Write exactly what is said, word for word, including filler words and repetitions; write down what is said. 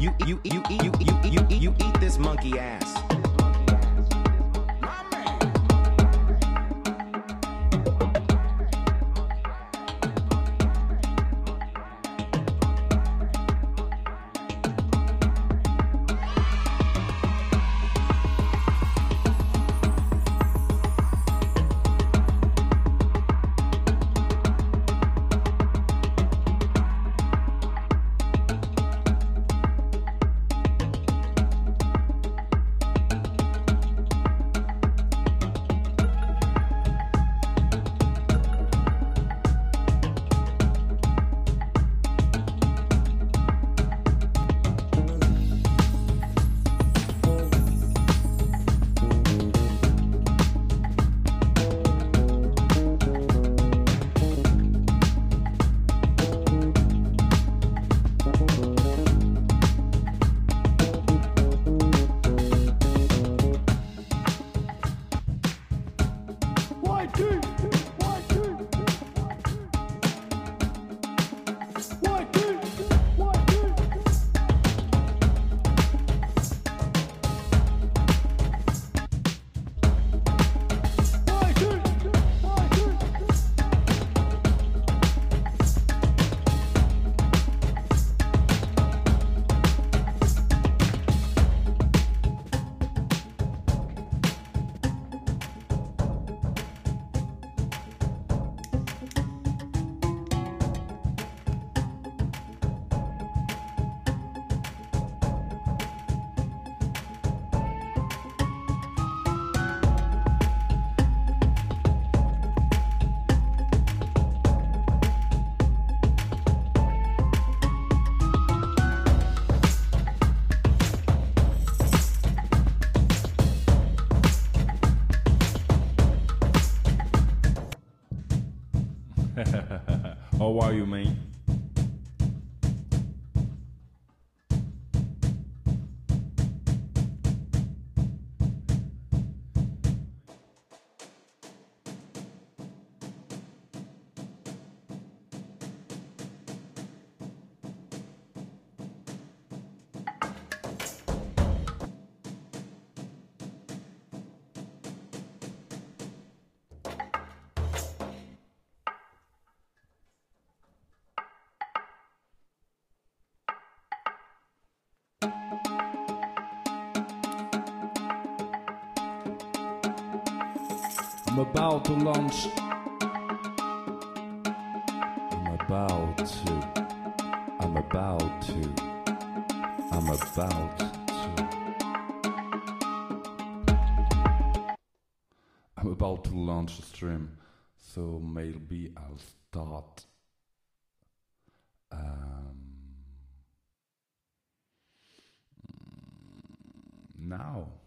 You you you you you you you, you eat this monkey ass. How are you, man? I'm about to launch. I'm about to. I'm about to. I'm about to. I'm about to launch a stream, so maybe I'll start. Um, now.